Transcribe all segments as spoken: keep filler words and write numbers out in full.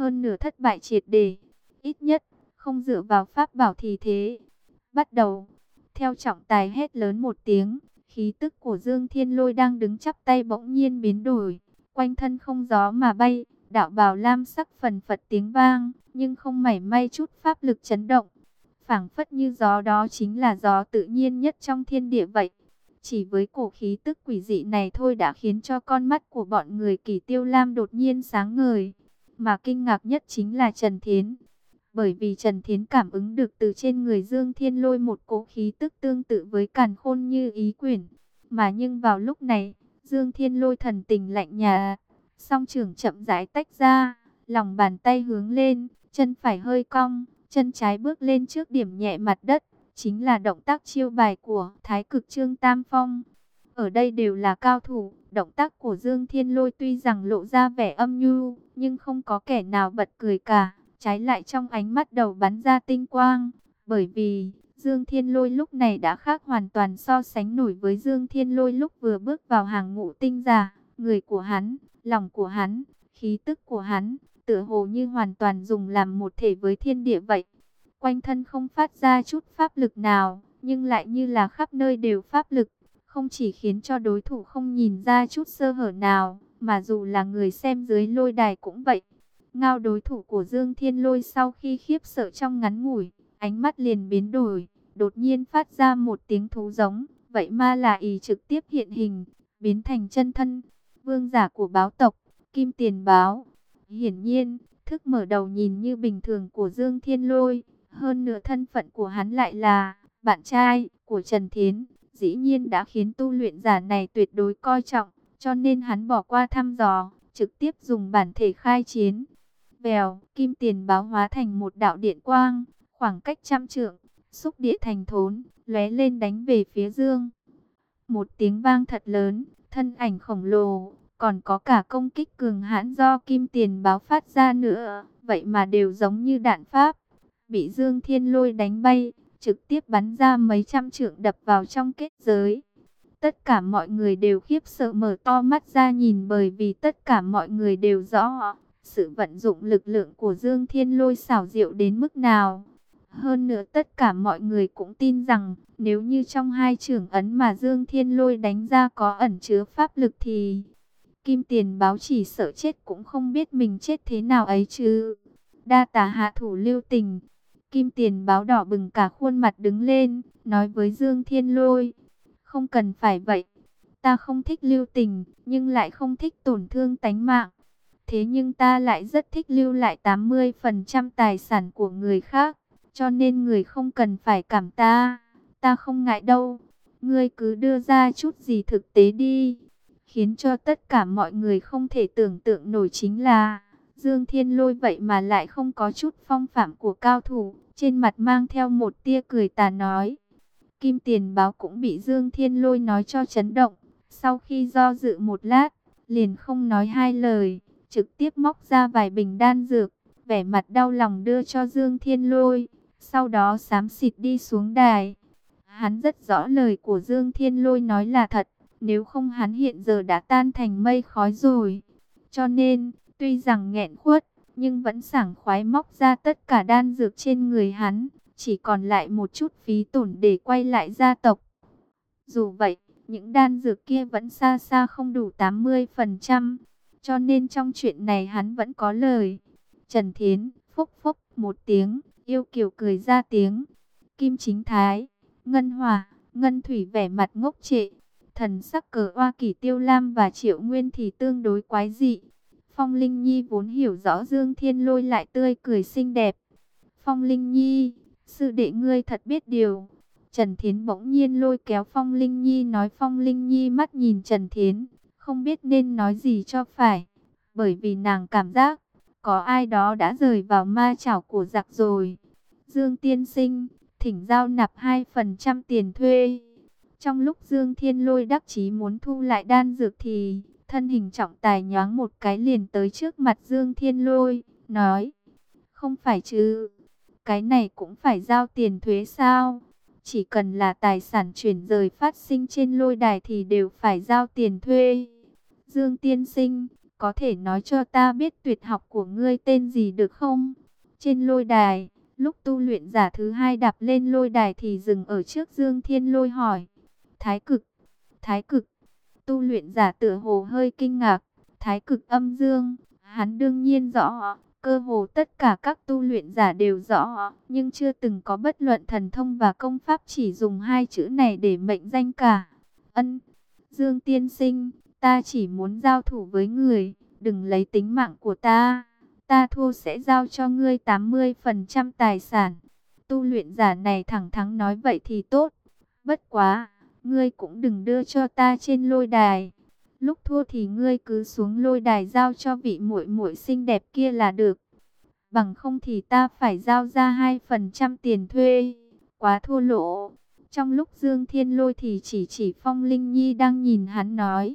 hơn nửa thất bại triệt để. Ít nhất, không dựa vào pháp bảo thì thế. Bắt đầu, theo trọng tài hét lớn một tiếng, khí tức của Dương Thiên Lôi đang đứng chắp tay bỗng nhiên biến đổi, quanh thân không gió mà bay, đạo bào lam sắc phần phật tiếng vang, nhưng không mảy may chút pháp lực chấn động. Phảng phất như gió đó chính là gió tự nhiên nhất trong thiên địa vậy. Chỉ với cổ khí tức quỷ dị này thôi đã khiến cho con mắt của bọn người Kỳ Tiêu Lam đột nhiên sáng ngời. Mà kinh ngạc nhất chính là Trần Thiến. Bởi vì Trần Thiến cảm ứng được từ trên người Dương Thiên Lôi một cỗ khí tức tương tự với càn khôn như ý quyển. Mà nhưng vào lúc này, Dương Thiên Lôi thần tình lạnh nhà, song trưởng chậm rãi tách ra, lòng bàn tay hướng lên, chân phải hơi cong, chân trái bước lên trước điểm nhẹ mặt đất. Chính là động tác chiêu bài của Thái Cực Trương Tam Phong. Ở đây đều là cao thủ, động tác của Dương Thiên Lôi tuy rằng lộ ra vẻ âm nhu, nhưng không có kẻ nào bật cười cả. Trái lại trong ánh mắt đầu bắn ra tinh quang, bởi vì Dương Thiên Lôi lúc này đã khác hoàn toàn so sánh nổi với Dương Thiên Lôi lúc vừa bước vào hàng ngũ tinh giả. Người của hắn, lòng của hắn, khí tức của hắn, tựa hồ như hoàn toàn dùng làm một thể với thiên địa vậy. Quanh thân không phát ra chút pháp lực nào, nhưng lại như là khắp nơi đều pháp lực, không chỉ khiến cho đối thủ không nhìn ra chút sơ hở nào, mà dù là người xem dưới lôi đài cũng vậy. Ngao đối thủ của Dương Thiên Lôi sau khi khiếp sợ trong ngắn ngủi, ánh mắt liền biến đổi, đột nhiên phát ra một tiếng thú giống, vậy mà là ý trực tiếp hiện hình, biến thành chân thân, vương giả của báo tộc, Kim Tiền Báo. Hiển nhiên, thức mở đầu nhìn như bình thường của Dương Thiên Lôi, hơn nữa thân phận của hắn lại là bạn trai của Trần Thiến, dĩ nhiên đã khiến tu luyện giả này tuyệt đối coi trọng, cho nên hắn bỏ qua thăm dò, trực tiếp dùng bản thể khai chiến. Vèo, Kim Tiền Báo hóa thành một đạo điện quang, khoảng cách trăm trượng, xúc địa thành thốn, lóe lên đánh về phía Dương. Một tiếng vang thật lớn, thân ảnh khổng lồ, còn có cả công kích cường hãn do Kim Tiền Báo phát ra nữa, vậy mà đều giống như đạn pháp, bị Dương Thiên Lôi đánh bay, trực tiếp bắn ra mấy trăm trượng đập vào trong kết giới. Tất cả mọi người đều khiếp sợ mở to mắt ra nhìn, bởi vì tất cả mọi người đều rõ sự vận dụng lực lượng của Dương Thiên Lôi xảo diệu đến mức nào. Hơn nữa tất cả mọi người cũng tin rằng nếu như trong hai chưởng ấn mà Dương Thiên Lôi đánh ra có ẩn chứa pháp lực thì Kim Tiền Báo chỉ sợ chết cũng không biết mình chết thế nào ấy chứ. Đa tả hạ thủ lưu tình. Kim Tiền Báo đỏ bừng cả khuôn mặt đứng lên, nói với Dương Thiên Lôi: không cần phải vậy, ta không thích lưu tình, nhưng lại không thích tổn thương tánh mạng. Thế nhưng ta lại rất thích lưu lại tám mươi phần trăm tài sản của người khác, cho nên người không cần phải cảm ta, ta không ngại đâu. Ngươi cứ đưa ra chút gì thực tế đi. Khiến cho tất cả mọi người không thể tưởng tượng nổi chính là Dương Thiên Lôi vậy mà lại không có chút phong phạm của cao thủ, trên mặt mang theo một tia cười tà nói. Kim Tiền Báo cũng bị Dương Thiên Lôi nói cho chấn động, sau khi do dự một lát, liền không nói hai lời, trực tiếp móc ra vài bình đan dược, vẻ mặt đau lòng đưa cho Dương Thiên Lôi, sau đó xám xịt đi xuống đài. Hắn rất rõ lời của Dương Thiên Lôi nói là thật, nếu không hắn hiện giờ đã tan thành mây khói rồi. Cho nên, tuy rằng nghẹn khuất, nhưng vẫn sảng khoái móc ra tất cả đan dược trên người hắn, chỉ còn lại một chút phí tổn để quay lại gia tộc. Dù vậy, những đan dược kia vẫn xa xa không đủ tám mươi phần trăm, cho nên trong chuyện này hắn vẫn có lời. Trần Thiến, phúc phúc một tiếng, yêu kiều cười ra tiếng. Kim Chính Thái, Ngân Hòa, Ngân Thủy vẻ mặt ngốc trệ. Thần sắc Cờ Oa Kỳ Tiêu Lam và Triệu Nguyên thì tương đối quái dị. Phong Linh Nhi vốn hiểu rõ Dương Thiên Lôi lại tươi cười xinh đẹp. Phong Linh Nhi, sư đệ ngươi thật biết điều. Trần Thiến bỗng nhiên lôi kéo Phong Linh Nhi nói. Phong Linh Nhi mắt nhìn Trần Thiến, không biết nên nói gì cho phải. Bởi vì nàng cảm giác, có ai đó đã rời vào ma chảo của giặc rồi. Dương tiên sinh, thỉnh giao nạp hai phần trăm tiền thuê. Trong lúc Dương Thiên Lôi đắc chí muốn thu lại đan dược thì thân hình trọng tài nhoáng một cái liền tới trước mặt Dương Thiên Lôi, nói: không phải chứ, cái này cũng phải giao tiền thuế sao? Chỉ cần là tài sản chuyển rời phát sinh trên lôi đài thì đều phải giao tiền thuê. Dương tiên sinh, có thể nói cho ta biết tuyệt học của ngươi tên gì được không? Trên lôi đài, lúc tu luyện giả thứ hai đạp lên lôi đài thì dừng ở trước Dương Thiên Lôi hỏi. Thái cực, thái cực, tu luyện giả tựa hồ hơi kinh ngạc, thái cực âm dương, hắn đương nhiên rõ, cơ hồ tất cả các tu luyện giả đều rõ, nhưng chưa từng có bất luận thần thông và công pháp chỉ dùng hai chữ này để mệnh danh cả. Ân, Dương tiên sinh, ta chỉ muốn giao thủ với người, đừng lấy tính mạng của ta. Ta thua sẽ giao cho ngươi tám mươi phần trăm tài sản. Tu luyện giả này thẳng thắn nói vậy thì tốt. Bất quá, ngươi cũng đừng đưa cho ta trên lôi đài. Lúc thua thì ngươi cứ xuống lôi đài giao cho vị muội muội xinh đẹp kia là được. Bằng không thì ta phải giao ra hai phần trăm tiền thuê. Quá thua lỗ. Trong lúc Dương Thiên Lôi thì chỉ chỉ Phong Linh Nhi đang nhìn hắn nói.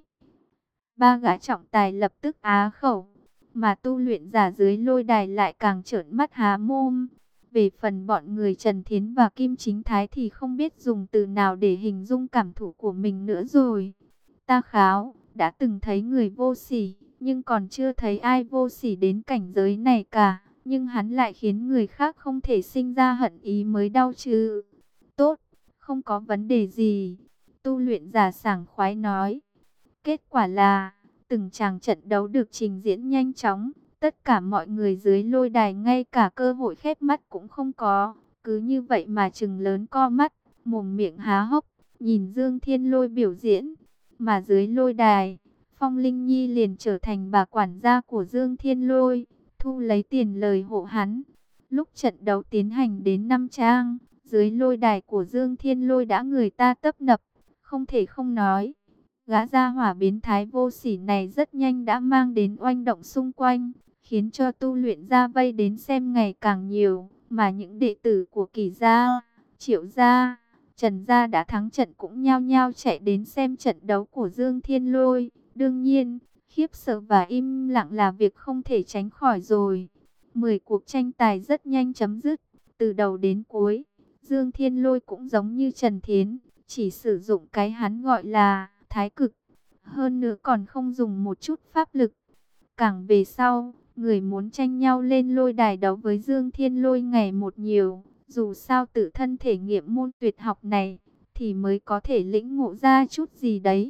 Ba gã trọng tài lập tức á khẩu. Mà tu luyện giả dưới lôi đài lại càng trợn mắt há mồm. Về phần bọn người Trần Thiến và Kim Chính Thái thì không biết dùng từ nào để hình dung cảm thụ của mình nữa rồi. Ta kháo, đã từng thấy người vô sỉ, nhưng còn chưa thấy ai vô sỉ đến cảnh giới này cả. Nhưng hắn lại khiến người khác không thể sinh ra hận ý mới đau chứ. Tốt, không có vấn đề gì. Tu luyện giả sảng khoái nói. Kết quả là, từng tràng trận đấu được trình diễn nhanh chóng. Tất cả mọi người dưới lôi đài ngay cả cơ hội khép mắt cũng không có. Cứ như vậy mà trừng lớn co mắt, mồm miệng há hốc, nhìn Dương Thiên Lôi biểu diễn. Mà dưới lôi đài, Phong Linh Nhi liền trở thành bà quản gia của Dương Thiên Lôi, thu lấy tiền lời hộ hắn. Lúc trận đấu tiến hành đến năm trang, dưới lôi đài của Dương Thiên Lôi đã người ta tấp nập, không thể không nói. Gã gia hỏa biến thái vô sỉ này rất nhanh đã mang đến oanh động xung quanh, khiến cho tu luyện gia vây đến xem ngày càng nhiều, mà những đệ tử của Kỳ gia, Triệu gia, Trần gia đã thắng trận cũng nhao nhao chạy đến xem trận đấu của Dương Thiên Lôi. Đương nhiên, khiếp sợ và im lặng là việc không thể tránh khỏi rồi. Mười cuộc tranh tài rất nhanh chấm dứt, từ đầu đến cuối, Dương Thiên Lôi cũng giống như Trần Thiến, chỉ sử dụng cái hắn gọi là thái cực, hơn nữa còn không dùng một chút pháp lực. Càng về sau, người muốn tranh nhau lên lôi đài đấu với Dương Thiên Lôi ngày một nhiều. Dù sao tự thân thể nghiệm môn tuyệt học này, thì mới có thể lĩnh ngộ ra chút gì đấy.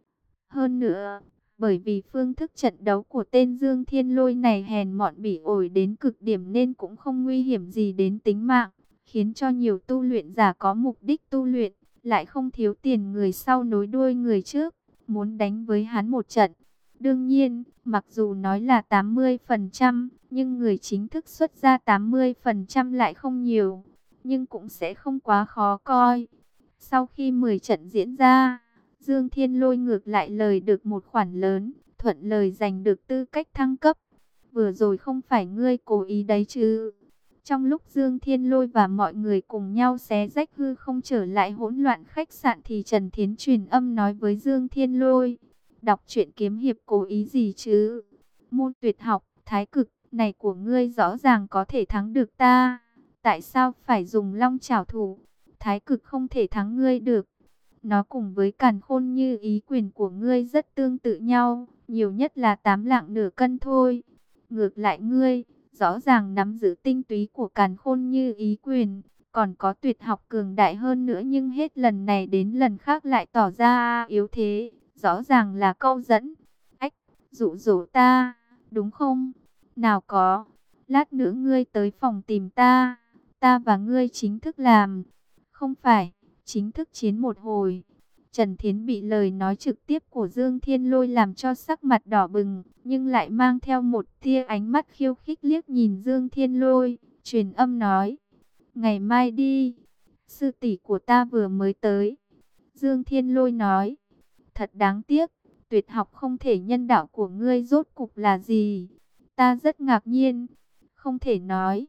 Hơn nữa, bởi vì phương thức trận đấu của tên Dương Thiên Lôi này hèn mọn bỉ ổi đến cực điểm nên cũng không nguy hiểm gì đến tính mạng, khiến cho nhiều tu luyện giả có mục đích tu luyện, lại không thiếu tiền người sau nối đuôi người trước, muốn đánh với hắn một trận. Đương nhiên, mặc dù nói là tám mươi phần trăm, nhưng người chính thức xuất ra tám mươi phần trăm lại không nhiều, nhưng cũng sẽ không quá khó coi. Sau khi mười trận diễn ra, Dương Thiên Lôi ngược lại lời được một khoản lớn, thuận lời giành được tư cách thăng cấp. Vừa rồi không phải ngươi cố ý đấy chứ? Trong lúc Dương Thiên Lôi và mọi người cùng nhau xé rách hư không trở lại hỗn loạn khách sạn thì Trần Thiến truyền âm nói với Dương Thiên Lôi. Đọc truyện kiếm hiệp cố ý gì chứ? Môn tuyệt học, thái cực, này của ngươi rõ ràng có thể thắng được ta. Tại sao phải dùng long trảo thủ? Thái cực không thể thắng ngươi được. Nó cùng với càn khôn như ý quyền của ngươi rất tương tự nhau. Nhiều nhất là tám lạng nửa cân thôi. Ngược lại ngươi, rõ ràng nắm giữ tinh túy của càn khôn như ý quyền. Còn có tuyệt học cường đại hơn nữa nhưng hết lần này đến lần khác lại tỏ ra yếu thế. Rõ ràng là câu dẫn. Ách, dụ dỗ ta, đúng không? Nào có, lát nữa ngươi tới phòng tìm ta. Ta và ngươi chính thức làm. Không phải, chính thức chiến một hồi. Trần Thiến bị lời nói trực tiếp của Dương Thiên Lôi làm cho sắc mặt đỏ bừng, nhưng lại mang theo một tia ánh mắt khiêu khích liếc nhìn Dương Thiên Lôi, truyền âm nói. Ngày mai đi, sư tỷ của ta vừa mới tới. Dương Thiên Lôi nói. Thật đáng tiếc, tuyệt học không thể nhân đạo của ngươi rốt cục là gì? Ta rất ngạc nhiên, không thể nói.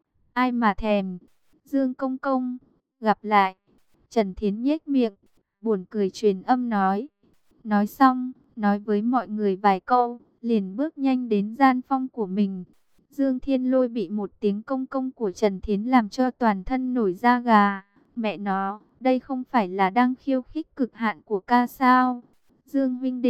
Ai mà thèm, Dương Công Công, gặp lại. Trần Thiến nhếch miệng, buồn cười truyền âm nói. Nói xong, nói với mọi người vài câu, liền bước nhanh đến gian phong của mình. Dương Thiên Lôi bị một tiếng công công của Trần Thiến làm cho toàn thân nổi da gà. Mẹ nó, đây không phải là đang khiêu khích cực hạn của ca sao? Dương huynh đệ,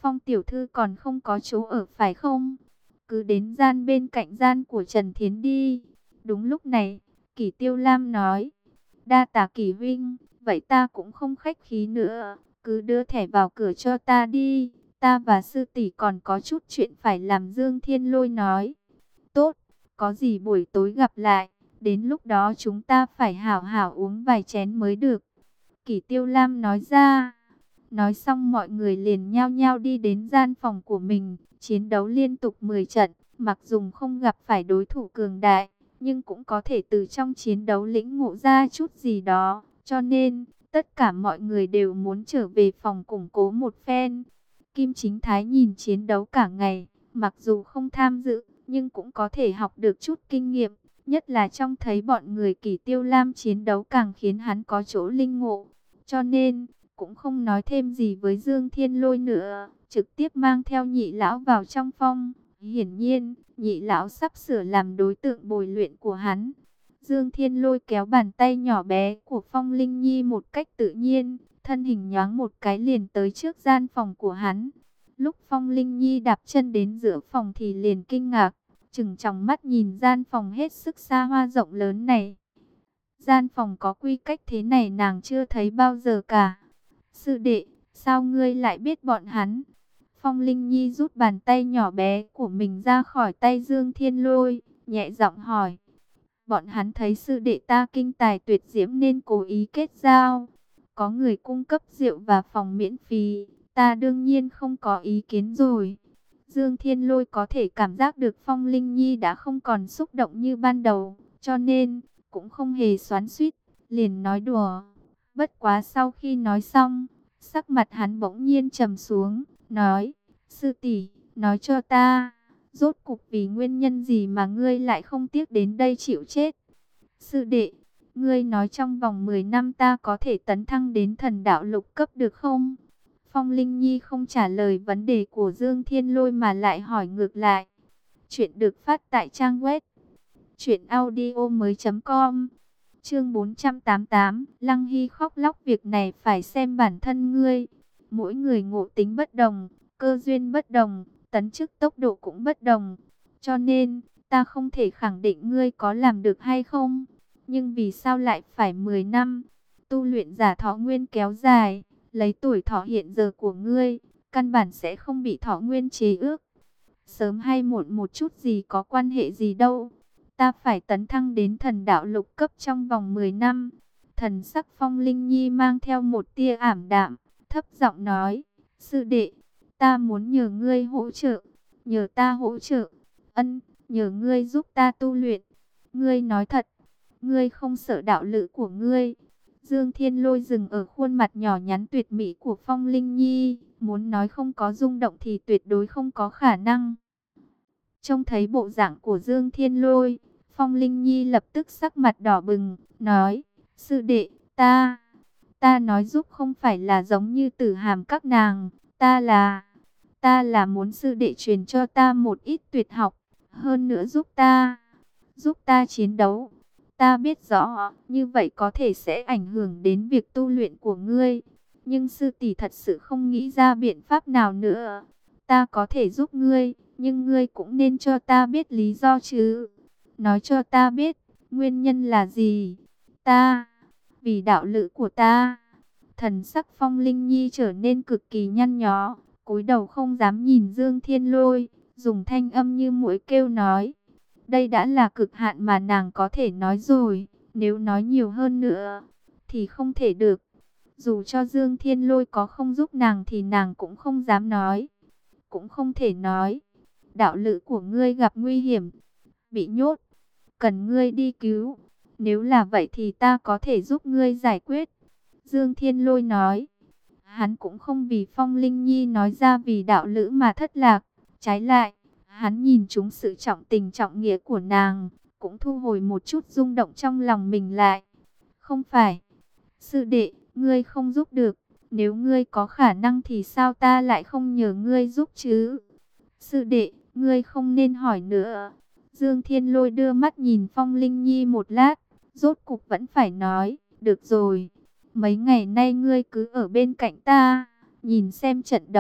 Phong tiểu thư còn không có chỗ ở phải không? Cứ đến gian bên cạnh gian của Trần Thiến đi. Đúng lúc này, Kỷ Tiêu Lam nói, đa tạ Kỷ huynh, vậy ta cũng không khách khí nữa, cứ đưa thẻ vào cửa cho ta đi, ta và sư tỷ còn có chút chuyện phải làm. Dương Thiên Lôi nói, tốt, có gì buổi tối gặp lại, đến lúc đó chúng ta phải hảo hảo uống vài chén mới được. Kỷ Tiêu Lam nói ra. Nói xong mọi người liền nhao nhao đi đến gian phòng của mình, chiến đấu liên tục mười trận, mặc dù không gặp phải đối thủ cường đại, nhưng cũng có thể từ trong chiến đấu lĩnh ngộ ra chút gì đó, cho nên tất cả mọi người đều muốn trở về phòng củng cố một phen. Kim Chính Thái nhìn chiến đấu cả ngày, mặc dù không tham dự, nhưng cũng có thể học được chút kinh nghiệm, nhất là trong thấy bọn người Kỷ Tiêu Lam chiến đấu càng khiến hắn có chỗ linh ngộ, cho nên cũng không nói thêm gì với Dương Thiên Lôi nữa, trực tiếp mang theo Nhị lão vào trong phòng. Hiển nhiên, Nhị lão sắp sửa làm đối tượng bồi luyện của hắn. Dương Thiên Lôi kéo bàn tay nhỏ bé của Phong Linh Nhi một cách tự nhiên, thân hình nhoáng một cái liền tới trước gian phòng của hắn. Lúc Phong Linh Nhi đạp chân đến giữa phòng thì liền kinh ngạc, trừng tròng mắt nhìn gian phòng hết sức xa hoa rộng lớn này. Gian phòng có quy cách thế này nàng chưa thấy bao giờ cả. Sư đệ, sao ngươi lại biết bọn hắn? Phong Linh Nhi rút bàn tay nhỏ bé của mình ra khỏi tay Dương Thiên Lôi, nhẹ giọng hỏi. Bọn hắn thấy sư đệ ta kinh tài tuyệt diễm nên cố ý kết giao. Có người cung cấp rượu và phòng miễn phí, ta đương nhiên không có ý kiến rồi. Dương Thiên Lôi có thể cảm giác được Phong Linh Nhi đã không còn xúc động như ban đầu, cho nên cũng không hề xoắn xuýt, liền nói đùa. Bất quá sau khi nói xong, sắc mặt hắn bỗng nhiên trầm xuống, nói, sư tỷ, nói cho ta, rốt cục vì nguyên nhân gì mà ngươi lại không tiếc đến đây chịu chết? Sư đệ, ngươi nói trong vòng mười năm ta có thể tấn thăng đến thần đạo lục cấp được không? Phong Linh Nhi không trả lời vấn đề của Dương Thiên Lôi mà lại hỏi ngược lại. Chuyện được phát tại trang web truyện audio mới chấm com. Chương bốn trăm tám mươi tám, Lăng Hy khóc lóc, việc này phải xem bản thân ngươi. Mỗi người ngộ tính bất đồng, cơ duyên bất đồng, tấn chức tốc độ cũng bất đồng. Cho nên, ta không thể khẳng định ngươi có làm được hay không. Nhưng vì sao lại phải mười năm? Tu luyện giả thọ nguyên kéo dài, lấy tuổi thọ hiện giờ của ngươi, căn bản sẽ không bị thọ nguyên chế ước. Sớm hay muộn một chút gì có quan hệ gì đâu. Ta phải tấn thăng đến thần đạo lục cấp trong vòng mười năm. Thần sắc Phong Linh Nhi mang theo một tia ảm đạm, thấp giọng nói, sư đệ, ta muốn nhờ ngươi hỗ trợ, nhờ ta hỗ trợ, ân, nhờ ngươi giúp ta tu luyện. Ngươi nói thật, ngươi không sợ đạo lữ của ngươi? Dương Thiên Lôi dừng ở khuôn mặt nhỏ nhắn tuyệt mỹ của Phong Linh Nhi, muốn nói không có rung động thì tuyệt đối không có khả năng. Trông thấy bộ dạng của Dương Thiên Lôi, Phong Linh Nhi lập tức sắc mặt đỏ bừng, nói, sư đệ, ta, ta nói giúp không phải là giống như Tử Hàm các nàng, ta là, ta là muốn sư đệ truyền cho ta một ít tuyệt học, hơn nữa giúp ta, giúp ta chiến đấu. Ta biết rõ, như vậy có thể sẽ ảnh hưởng đến việc tu luyện của ngươi, nhưng sư tỷ thật sự không nghĩ ra biện pháp nào nữa. Ta có thể giúp ngươi, nhưng ngươi cũng nên cho ta biết lý do chứ. Nói cho ta biết, nguyên nhân là gì? Ta, vì đạo lữ của ta. Thần sắc Phong Linh Nhi trở nên cực kỳ nhăn nhó, cúi đầu không dám nhìn Dương Thiên Lôi, dùng thanh âm như muỗi kêu nói. Đây đã là cực hạn mà nàng có thể nói rồi, nếu nói nhiều hơn nữa, thì không thể được. Dù cho Dương Thiên Lôi có không giúp nàng thì nàng cũng không dám nói, cũng không thể nói. Đạo lữ của ngươi gặp nguy hiểm, bị nhốt, cần ngươi đi cứu. Nếu là vậy thì ta có thể giúp ngươi giải quyết. Dương Thiên Lôi nói, hắn cũng không vì Phong Linh Nhi nói ra vì đạo lữ mà thất lạc, trái lại, hắn nhìn trúng sự trọng tình trọng nghĩa của nàng, cũng thu hồi một chút rung động trong lòng mình lại. Không phải, sư đệ, ngươi không giúp được, nếu ngươi có khả năng thì sao ta lại không nhờ ngươi giúp chứ? Sư đệ, ngươi không nên hỏi nữa. Dương Thiên Lôi đưa mắt nhìn Phong Linh Nhi một lát, rốt cục vẫn phải nói, được rồi, mấy ngày nay ngươi cứ ở bên cạnh ta, nhìn xem trận đấu,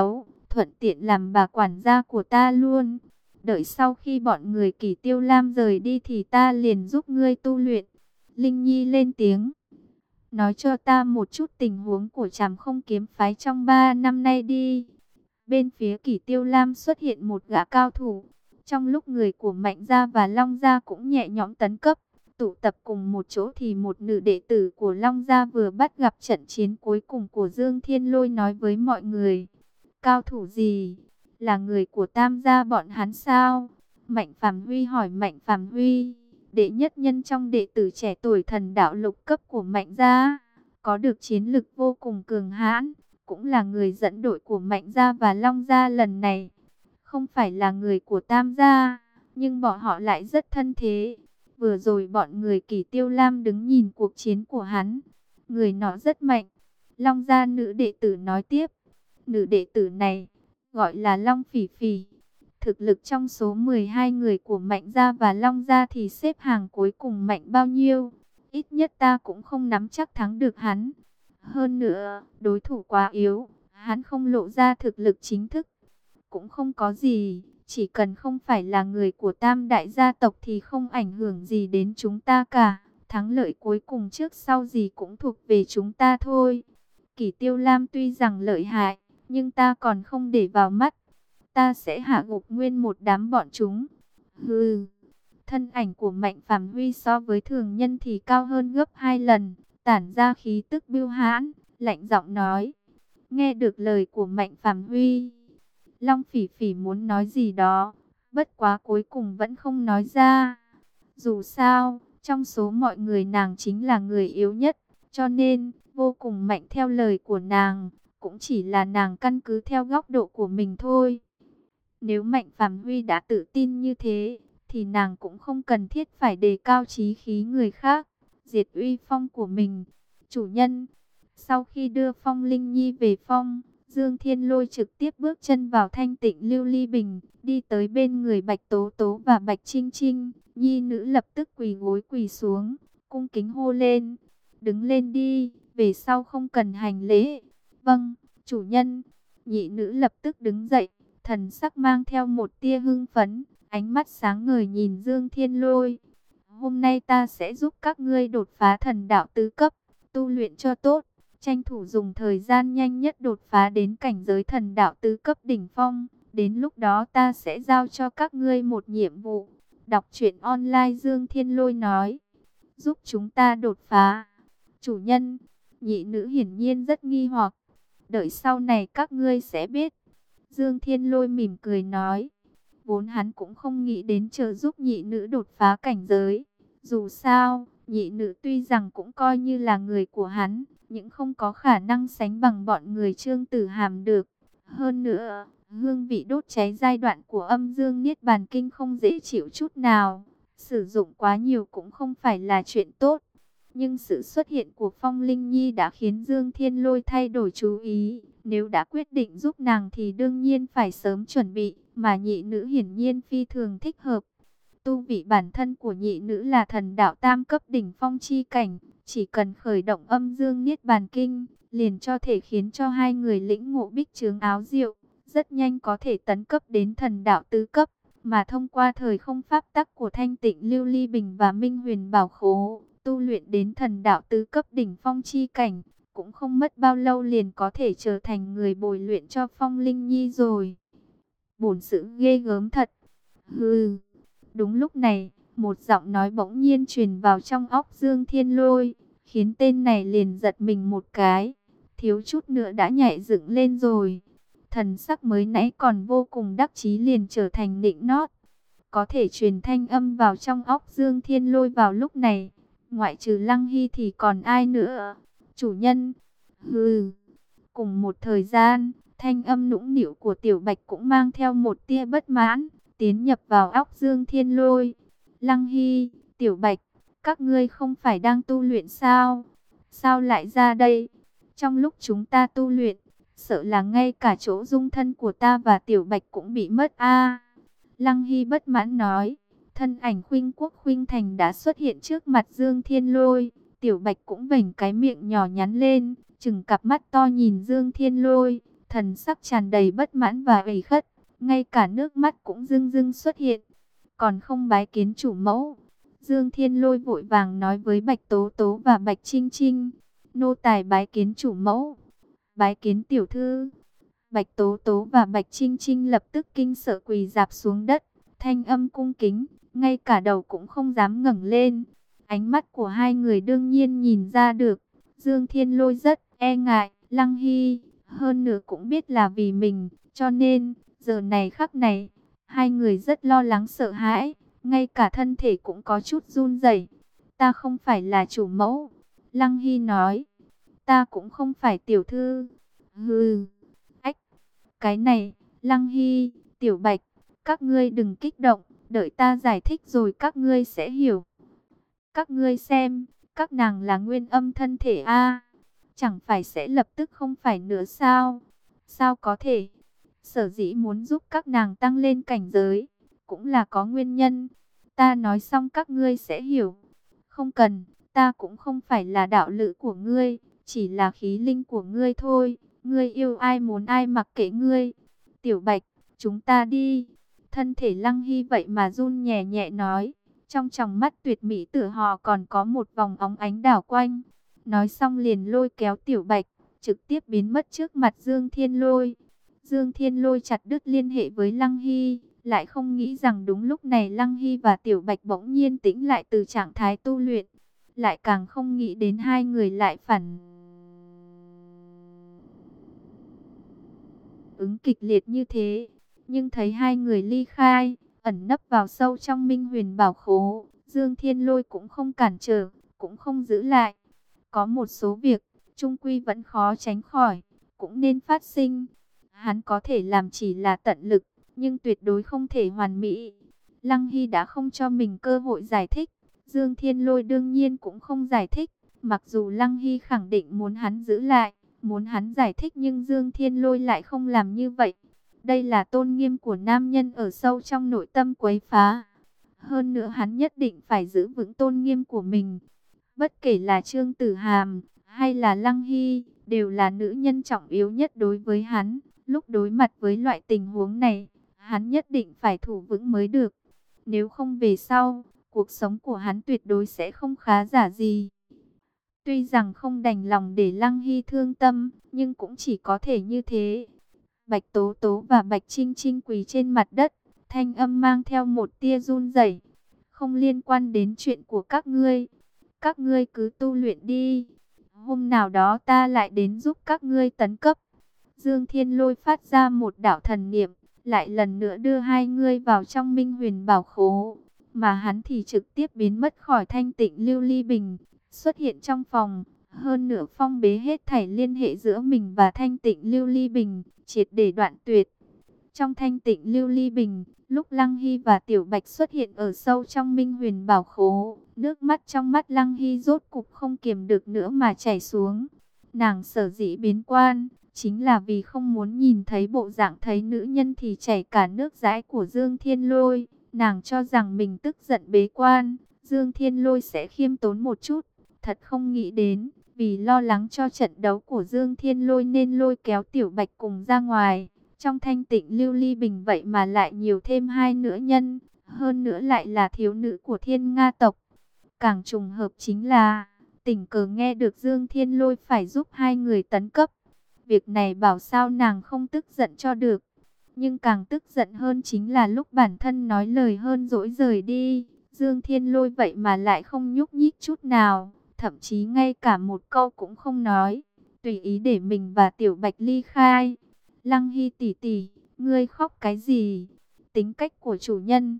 thuận tiện làm bà quản gia của ta luôn. Đợi sau khi bọn người Kỷ Tiêu Lam rời đi thì ta liền giúp ngươi tu luyện. Linh Nhi lên tiếng. Nói cho ta một chút tình huống của Trảm Không kiếm phái trong ba năm nay đi. Bên phía Kỷ Tiêu Lam xuất hiện một gã cao thủ. Trong lúc người của Mạnh Gia và Long Gia cũng nhẹ nhõm tấn cấp, tụ tập cùng một chỗ thì một nữ đệ tử của Long Gia vừa bắt gặp trận chiến cuối cùng của Dương Thiên Lôi nói với mọi người. Cao thủ gì? Là người của Tam Gia bọn hắn sao? Mạnh Phàm Huy hỏi. Mạnh Phàm Huy, đệ nhất nhân trong đệ tử trẻ tuổi thần đạo lục cấp của Mạnh Gia, có được chiến lực vô cùng cường hãn, cũng là người dẫn đội của Mạnh Gia và Long Gia lần này. Không phải là người của Tam Gia, nhưng bọn họ lại rất thân thế. Vừa rồi bọn người Kỷ Tiêu Lam đứng nhìn cuộc chiến của hắn, người nó rất mạnh. Long Gia nữ đệ tử nói tiếp. Nữ đệ tử này gọi là Long Phỉ Phỉ. Thực lực trong số mười hai người của Mạnh Gia và Long Gia thì xếp hàng cuối cùng mạnh bao nhiêu? Ít nhất ta cũng không nắm chắc thắng được hắn. Hơn nữa, đối thủ quá yếu, hắn không lộ ra thực lực chính thức. Cũng không có gì, chỉ cần không phải là người của Tam đại gia tộc thì không ảnh hưởng gì đến chúng ta cả. Thắng lợi cuối cùng trước sau gì cũng thuộc về chúng ta thôi. Kỷ Tiêu Lam tuy rằng lợi hại, nhưng ta còn không để vào mắt. Ta sẽ hạ gục nguyên một đám bọn chúng. Hừ. Thân ảnh của Mạnh Phàm Huy so với thường nhân thì cao hơn gấp hai lần, tản ra khí tức bưu hãn, lạnh giọng nói. Nghe được lời của Mạnh Phàm Huy, Long Phỉ Phỉ muốn nói gì đó, bất quá cuối cùng vẫn không nói ra. Dù sao, trong số mọi người nàng chính là người yếu nhất, cho nên vô cùng mạnh theo lời của nàng, cũng chỉ là nàng căn cứ theo góc độ của mình thôi. Nếu Mạnh Phàm Huy đã tự tin như thế, thì nàng cũng không cần thiết phải đề cao chí khí người khác, diệt uy phong của mình. Chủ nhân, sau khi đưa Phong Linh Nhi về phong, Dương Thiên Lôi trực tiếp bước chân vào thanh tịnh lưu ly bình, đi tới bên người Bạch Tố Tố và Bạch Trinh Trinh. Nhi nữ lập tức quỳ gối quỳ xuống, cung kính hô lên. Đứng lên đi, về sau không cần hành lễ. Vâng, chủ nhân. Nhị nữ lập tức đứng dậy, thần sắc mang theo một tia hưng phấn, ánh mắt sáng ngời nhìn Dương Thiên Lôi. Hôm nay ta sẽ giúp các ngươi đột phá thần đạo tứ cấp, tu luyện cho tốt, tranh thủ dùng thời gian nhanh nhất đột phá đến cảnh giới thần đạo tứ cấp đỉnh phong. Đến lúc đó ta sẽ giao cho các ngươi một nhiệm vụ. Đọc truyện online Dương Thiên Lôi nói. Giúp chúng ta đột phá. Chủ nhân, nhị nữ hiển nhiên rất nghi hoặc. Đợi sau này các ngươi sẽ biết. Dương Thiên Lôi mỉm cười nói. Vốn hắn cũng không nghĩ đến trợ giúp nhị nữ đột phá cảnh giới. Dù sao, nhị nữ tuy rằng cũng coi như là người của hắn, nhưng không có khả năng sánh bằng bọn người Trương Tử Hàm được. Hơn nữa, hương vị đốt cháy giai đoạn của âm dương niết bàn kinh không dễ chịu chút nào. Sử dụng quá nhiều cũng không phải là chuyện tốt. Nhưng sự xuất hiện của Phong Linh Nhi đã khiến Dương Thiên Lôi thay đổi chú ý. Nếu đã quyết định giúp nàng thì đương nhiên phải sớm chuẩn bị, mà nhị nữ hiển nhiên phi thường thích hợp. Tu vị bản thân của nhị nữ là thần đạo tam cấp đỉnh phong chi cảnh, chỉ cần khởi động âm dương niết bàn kinh, liền cho thể khiến cho hai người lĩnh ngộ bích chướng áo diệu, rất nhanh có thể tấn cấp đến thần đạo tứ cấp, mà thông qua thời không pháp tắc của thanh tịnh lưu ly bình và minh huyền bảo khố, tu luyện đến thần đạo tứ cấp đỉnh phong chi cảnh, cũng không mất bao lâu liền có thể trở thành người bồi luyện cho Phong Linh Nhi rồi. Bổn sự ghê gớm thật. Hừ. Đúng lúc này, một giọng nói bỗng nhiên truyền vào trong óc Dương Thiên Lôi, khiến tên này liền giật mình một cái, thiếu chút nữa đã nhảy dựng lên rồi. Thần sắc mới nãy còn vô cùng đắc chí liền trở thành nịnh nót. Có thể truyền thanh âm vào trong óc Dương Thiên Lôi vào lúc này, ngoại trừ Lăng Hy thì còn ai nữa? Chủ nhân. Hừ. Cùng một thời gian, thanh âm nũng nịu của Tiểu Bạch cũng mang theo một tia bất mãn, tiến nhập vào óc Dương Thiên Lôi. Lăng Hy, Tiểu Bạch, các ngươi không phải đang tu luyện sao? Sao lại ra đây? Trong lúc chúng ta tu luyện, sợ là ngay cả chỗ dung thân của ta và Tiểu Bạch cũng bị mất a. Lăng Hy bất mãn nói. Thân ảnh Khuynh Quốc Khuynh Thành đã xuất hiện trước mặt Dương Thiên Lôi. Tiểu Bạch cũng vểnh cái miệng nhỏ nhắn lên, chừng cặp mắt to nhìn Dương Thiên Lôi. thần sắc tràn đầy bất mãn và ủy khuất, ngay cả nước mắt cũng rưng rưng xuất hiện. Còn không bái kiến chủ mẫu. Dương Thiên Lôi vội vàng nói với Bạch Tố Tố và Bạch Trinh Trinh. Nô tài bái kiến chủ mẫu. Bái kiến tiểu thư. Bạch Tố Tố và Bạch Trinh Trinh lập tức kinh sợ quỳ rạp xuống đất. Thanh âm cung kính, ngay cả đầu cũng không dám ngẩng lên. Ánh mắt của hai người đương nhiên nhìn ra được. Dương Thiên Lôi rất e ngại Lăng Hy, hơn nữa cũng biết là vì mình, cho nên giờ này khắc này, hai người rất lo lắng sợ hãi, ngay cả thân thể cũng có chút run rẩy. Ta không phải là chủ mẫu, Lăng Hy nói. Ta cũng không phải tiểu thư. Hừ, ách, cái này, Lăng Hy, Tiểu Bạch, các ngươi đừng kích động, đợi ta giải thích rồi các ngươi sẽ hiểu. Các ngươi xem, các nàng là nguyên âm thân thể a, chẳng phải sẽ lập tức không phải nữa sao? Sao có thể? Sở dĩ muốn giúp các nàng tăng lên cảnh giới, cũng là có nguyên nhân. Ta nói xong các ngươi sẽ hiểu. Không cần, ta cũng không phải là đạo lữ của ngươi, chỉ là khí linh của ngươi thôi. Ngươi yêu ai muốn ai mặc kệ ngươi. Tiểu Bạch, chúng ta đi. Thân thể Lăng Hy vậy mà run nhẹ nhẹ nói. Trong tròng mắt tuyệt mỹ tử họ còn có một vòng óng ánh đảo quanh. Nói xong liền lôi kéo Tiểu Bạch, trực tiếp biến mất trước mặt Dương Thiên Lôi. Dương Thiên Lôi chặt đứt liên hệ với Lăng Hy, lại không nghĩ rằng đúng lúc này Lăng Hy và Tiểu Bạch bỗng nhiên tĩnh lại từ trạng thái tu luyện. Lại càng không nghĩ đến hai người lại phản ứng kịch liệt như thế. Nhưng thấy hai người ly khai, ẩn nấp vào sâu trong Minh Huyền Bảo Khố, Dương Thiên Lôi cũng không cản trở, cũng không giữ lại. Có một số việc, chung quy vẫn khó tránh khỏi, cũng nên phát sinh. Hắn có thể làm chỉ là tận lực, nhưng tuyệt đối không thể hoàn mỹ. Lăng Hy đã không cho mình cơ hội giải thích, Dương Thiên Lôi đương nhiên cũng không giải thích. Mặc dù Lăng Hy khẳng định muốn hắn giữ lại, muốn hắn giải thích, nhưng Dương Thiên Lôi lại không làm như vậy. Đây là tôn nghiêm của nam nhân ở sâu trong nội tâm quấy phá. Hơn nữa hắn nhất định phải giữ vững tôn nghiêm của mình. Bất kể là Trương Tử Hàm hay là Lăng Hy, đều là nữ nhân trọng yếu nhất đối với hắn. Lúc đối mặt với loại tình huống này, hắn nhất định phải thủ vững mới được. Nếu không về sau, cuộc sống của hắn tuyệt đối sẽ không khá giả gì. Tuy rằng không đành lòng để Lăng Hy thương tâm, nhưng cũng chỉ có thể như thế. Bạch Tố Tố và Bạch Trinh Trinh quỳ trên mặt đất, thanh âm mang theo một tia run rẩy. Không liên quan đến chuyện của các ngươi. Các ngươi cứ tu luyện đi. Hôm nào đó ta lại đến giúp các ngươi tấn cấp. Dương Thiên Lôi phát ra một đạo thần niệm, lại lần nữa đưa hai ngươi vào trong Minh Huyền Bảo Khố. Mà hắn thì trực tiếp biến mất khỏi Thanh Tịnh Lưu Ly Bình, xuất hiện trong phòng. Hơn nữa phong bế hết thảy liên hệ giữa mình và Thanh Tịnh Lưu Ly Bình, triệt để đoạn tuyệt. Trong Thanh Tịnh Lưu Ly Bình, lúc Lăng Hy và Tiểu Bạch xuất hiện ở sâu trong Minh Huyền Bảo Khố, nước mắt trong mắt Lăng Hy rốt cục không kiềm được nữa mà chảy xuống. Nàng sở dĩ biến quan, chính là vì không muốn nhìn thấy bộ dạng thấy nữ nhân thì chảy cả nước dãi của Dương Thiên Lôi. Nàng cho rằng mình tức giận bế quan, Dương Thiên Lôi sẽ khiêm tốn một chút. Thật không nghĩ đến, vì lo lắng cho trận đấu của Dương Thiên Lôi nên lôi kéo Tiểu Bạch cùng ra ngoài. Trong Thanh Tịnh Lưu Ly Bình vậy mà lại nhiều thêm hai nữ nhân, hơn nữa lại là thiếu nữ của Thiên Nga tộc. Càng trùng hợp chính là, tình cờ nghe được Dương Thiên Lôi phải giúp hai người tấn cấp. Việc này bảo sao nàng không tức giận cho được. Nhưng càng tức giận hơn chính là lúc bản thân nói lời hơn dỗi rời đi, Dương Thiên Lôi vậy mà lại không nhúc nhích chút nào, thậm chí ngay cả một câu cũng không nói, tùy ý để mình và Tiểu Bạch ly khai. Lăng Hy tỷ tỷ, ngươi khóc cái gì? Tính cách của chủ nhân,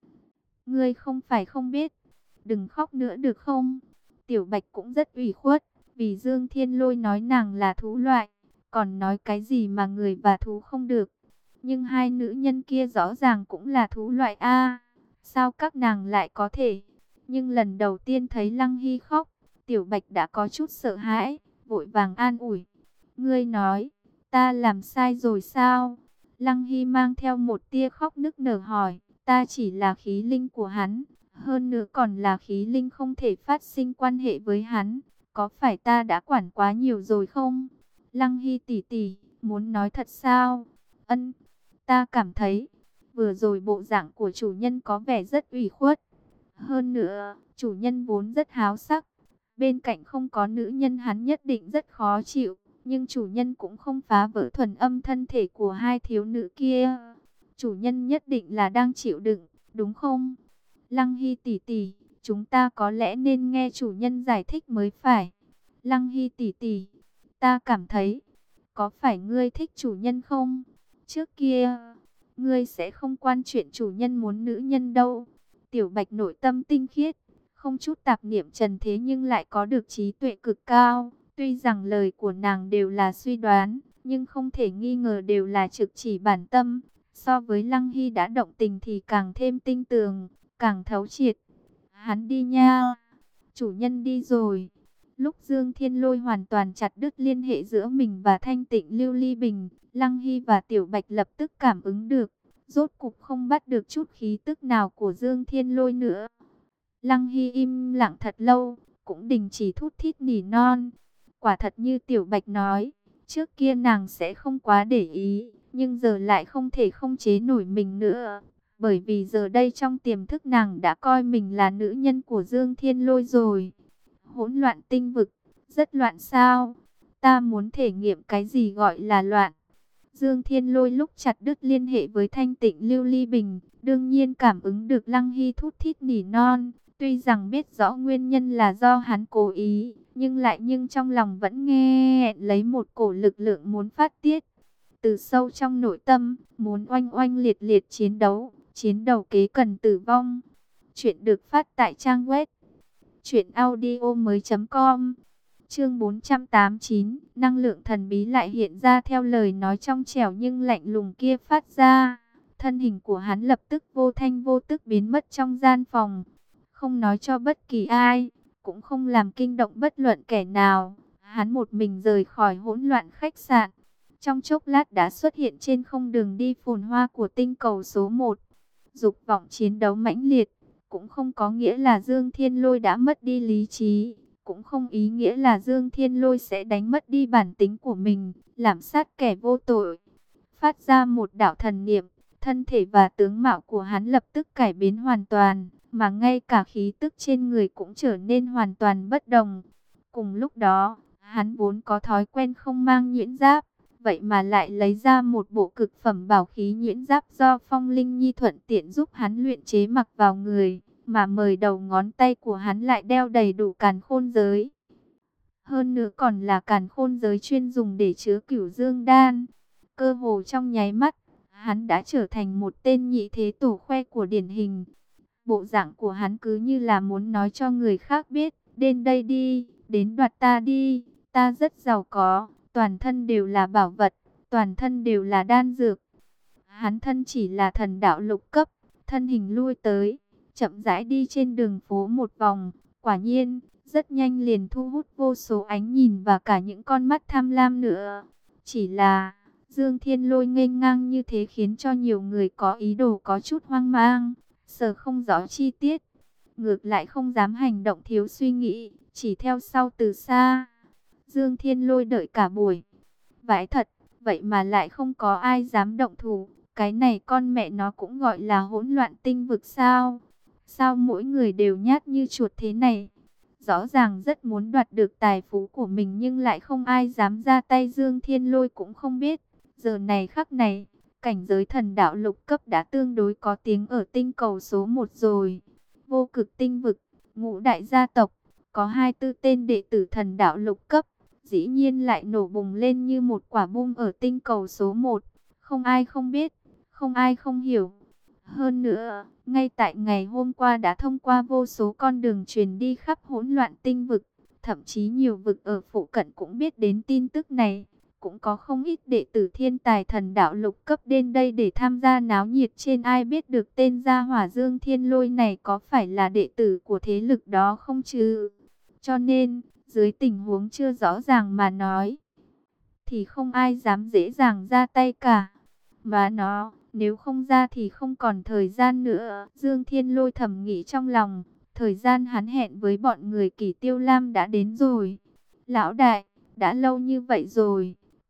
ngươi không phải không biết. Đừng khóc nữa được không? Tiểu Bạch cũng rất ủy khuất, vì Dương Thiên Lôi nói nàng là thú loại, còn nói cái gì mà người và thú không được. Nhưng hai nữ nhân kia rõ ràng cũng là thú loại a, sao các nàng lại có thể? Nhưng lần đầu tiên thấy Lăng Hy khóc, Tiểu Bạch đã có chút sợ hãi, vội vàng an ủi. Ngươi nói, ta làm sai rồi sao? Lăng Hy mang theo một tia khóc nức nở hỏi, ta chỉ là khí linh của hắn, hơn nữa còn là khí linh không thể phát sinh quan hệ với hắn, có phải ta đã quản quá nhiều rồi không? Lăng Hy tỷ tỷ, Muốn nói thật sao? Ân, ta cảm thấy, vừa rồi bộ dạng của chủ nhân có vẻ rất ủy khuất. Hơn nữa, chủ nhân vốn rất háo sắc. Bên cạnh không có nữ nhân hắn nhất định rất khó chịu. Nhưng chủ nhân cũng không phá vỡ thuần âm thân thể của hai thiếu nữ kia. Chủ nhân nhất định là đang chịu đựng, đúng không? Lăng Hy tỷ tỷ, chúng ta có lẽ nên nghe chủ nhân giải thích mới phải. Lăng Hy tỷ tỷ, ta cảm thấy, có phải ngươi thích chủ nhân không? Trước kia, ngươi sẽ không quan chuyện chủ nhân muốn nữ nhân đâu. Tiểu Bạch nội tâm tinh khiết, không chút tạp niệm trần thế nhưng lại có được trí tuệ cực cao. Tuy rằng lời của nàng đều là suy đoán, nhưng không thể nghi ngờ đều là trực chỉ bản tâm. So với Lăng Hy đã động tình thì càng thêm tinh tường, càng thấu triệt. Hắn đi nha, chủ nhân đi rồi. Lúc Dương Thiên Lôi hoàn toàn chặt đứt liên hệ giữa mình và Thanh Tịnh Lưu Ly Bình, Lăng Hy và Tiểu Bạch lập tức cảm ứng được. Rốt cục không bắt được chút khí tức nào của Dương Thiên Lôi nữa. Lăng Hy im lặng thật lâu, cũng đình chỉ thút thít nỉ non. Quả thật như Tiểu Bạch nói, trước kia nàng sẽ không quá để ý, nhưng giờ lại không thể không chế nổi mình nữa. Bởi vì giờ đây trong tiềm thức nàng đã coi mình là nữ nhân của Dương Thiên Lôi rồi. Hỗn loạn tinh vực, rất loạn sao? Ta muốn thể nghiệm cái gì gọi là loạn. Dương Thiên Lôi lúc chặt đứt liên hệ với Thanh Tịnh Lưu Ly Bình, đương nhiên cảm ứng được Lăng Hy thút thít nỉ non. Tuy rằng biết rõ nguyên nhân là do hắn cố ý, nhưng lại nhưng trong lòng vẫn nghe lấy một cổ lực lượng muốn phát tiết. Từ sâu trong nội tâm, muốn oanh oanh liệt liệt chiến đấu, chiến đầu kế cần tử vong. Chuyện được phát tại trang web truyện audio mới chấm com. Chương bốn trăm tám mươi chín, năng lượng thần bí lại hiện ra theo lời nói trong trẻo nhưng lạnh lùng kia phát ra. Thân hình của hắn lập tức vô thanh vô tức biến mất trong gian phòng. Không nói cho bất kỳ ai, cũng không làm kinh động bất luận kẻ nào. Hắn một mình rời khỏi hỗn loạn khách sạn. Trong chốc lát đã xuất hiện trên không đường đi phồn hoa của tinh cầu số một. Dục vọng chiến đấu mãnh liệt, cũng không có nghĩa là Dương Thiên Lôi đã mất đi lý trí. Cũng không ý nghĩa là Dương Thiên Lôi sẽ đánh mất đi bản tính của mình, làm sát kẻ vô tội. Phát ra một đạo thần niệm, thân thể và tướng mạo của hắn lập tức cải biến hoàn toàn, mà ngay cả khí tức trên người cũng trở nên hoàn toàn bất đồng. Cùng lúc đó, hắn vốn có thói quen không mang nhuyễn giáp, vậy mà lại lấy ra một bộ cực phẩm bảo khí nhuyễn giáp do Phong Linh Nhi thuận tiện giúp hắn luyện chế mặc vào người, mà mời đầu ngón tay của hắn lại đeo đầy đủ càn khôn giới. Hơn nữa còn là càn khôn giới chuyên dùng để chứa cửu dương đan. Cơ hồ trong nháy mắt, hắn đã trở thành một tên nhị thế tổ khoe của điển hình. Bộ dạng của hắn cứ như là muốn nói cho người khác biết, đến đây đi, đến đoạt ta đi, ta rất giàu có, toàn thân đều là bảo vật, toàn thân đều là đan dược. Hắn thân chỉ là thần đạo lục cấp, thân hình lui tới, chậm rãi đi trên đường phố một vòng, quả nhiên, rất nhanh liền thu hút vô số ánh nhìn và cả những con mắt tham lam nữa. Chỉ là, Dương Thiên Lôi nghênh ngang như thế khiến cho nhiều người có ý đồ có chút hoang mang, sợ không rõ chi tiết, ngược lại không dám hành động thiếu suy nghĩ, chỉ theo sau từ xa. Dương Thiên Lôi đợi cả buổi, vãi thật, vậy mà lại không có ai dám động thủ. Cái này con mẹ nó cũng gọi là hỗn loạn tinh vực sao? Sao mỗi người đều nhát như chuột thế này? Rõ ràng rất muốn đoạt được tài phú của mình nhưng lại không ai dám ra tay. Dương Thiên Lôi cũng không biết. Giờ này khắc này, cảnh giới thần đạo lục cấp đã tương đối có tiếng ở tinh cầu số một rồi. Vô cực tinh vực, ngũ đại gia tộc, có hai tư tên đệ tử thần đạo lục cấp. Dĩ nhiên lại nổ bùng lên như một quả bom ở tinh cầu số một. Không ai không biết, không ai không hiểu. Hơn nữa, ngay tại ngày hôm qua đã thông qua vô số con đường truyền đi khắp hỗn loạn tinh vực. Thậm chí nhiều vực ở phụ cận cũng biết đến tin tức này. Cũng có không ít đệ tử thiên tài thần đạo lục cấp đến đây để tham gia náo nhiệt. Trên ai biết được tên gia hỏa Dương Thiên Lôi này có phải là đệ tử của thế lực đó không chứ? Cho nên, dưới tình huống chưa rõ ràng mà nói, thì không ai dám dễ dàng ra tay cả. Mà nó, nếu không ra thì không còn thời gian nữa. Dương Thiên Lôi thầm nghĩ trong lòng, thời gian hắn hẹn với bọn người Kỷ Tiêu Lam đã đến rồi. Lão đại, đã lâu như vậy rồi,